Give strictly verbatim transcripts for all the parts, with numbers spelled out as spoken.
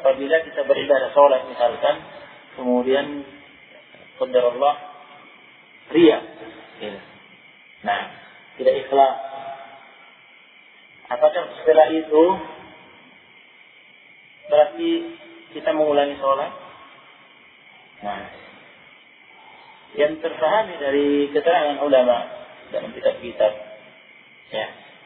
apabila kita beribadah sholat misalkan, kemudian qadarullah riya, ya. Nah, tidak ikhlas. Apakah setelah itu berarti kita mengulangi sholat? Nah, yang terpahami dari keterangan ulama dalam kitab-kitab, ya,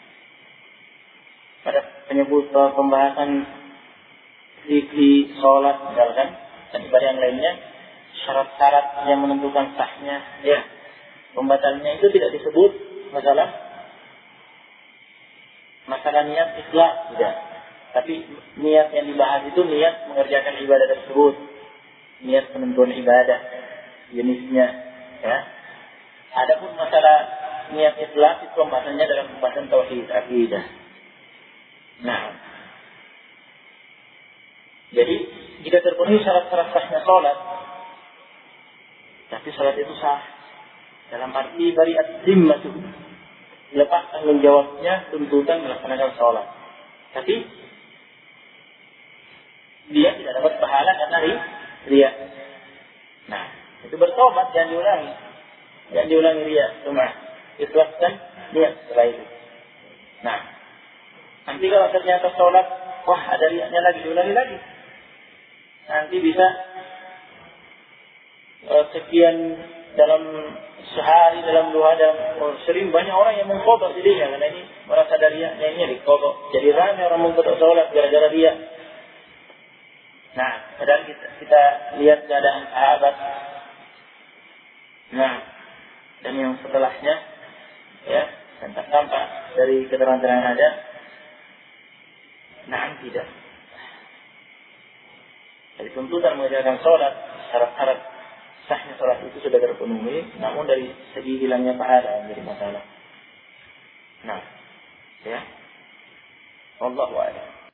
pada penyebut pembahasan fikih sholat misalkan dan ibadah yang lainnya, syarat-syarat yang menentukan sahnya, ya, pembatalnya itu tidak disebut masalah masalah niat ikhlas, tidak. Tapi niat yang dibahas itu niat mengerjakan ibadah tersebut, niat penentuan ibadah, jenisnya, ya. Adapun masalah niat ikhlas itu pembahasannya dalam pembahasan tauhid akidah. Nah, jadi jika terpenuhi syarat-syarat sahnya sholat, tapi sholat itu sah dalam arti bari'at zimmatu, lepas tanggung jawabnya tuntutan melaksanakan sholat, tapi dia tidak dapat pahala karena riya. Nah, itu bertobat, jangan diulangi, jangan diulangi riya, cuma ikhlaskan niat setelah itu. Nah, nanti kalau ternyata sholat, wah ada riyanya lagi, diulangi lagi. Nanti bisa uh, sekian dalam sehari, dalam dua, dalam oh, sering banyak orang yang mengkodok jadinya karena ini merasa dari riyanya ini dikodok. Jadi ramai orang mengkodok sholat gara-gara riya. Nah, padahal kita, kita lihat keadaan sahabat. Nah, dan yang setelahnya, ya, tampak-tampak dari keterangan yang ada. Nah, tidak. Dari tuntutan mengerjakan sholat, syarat-syarat sahnya sholat itu sudah terpenuhi, namun dari segi hilangnya pahala yang jadi masalah. Nah, ya, wallahu a'lam.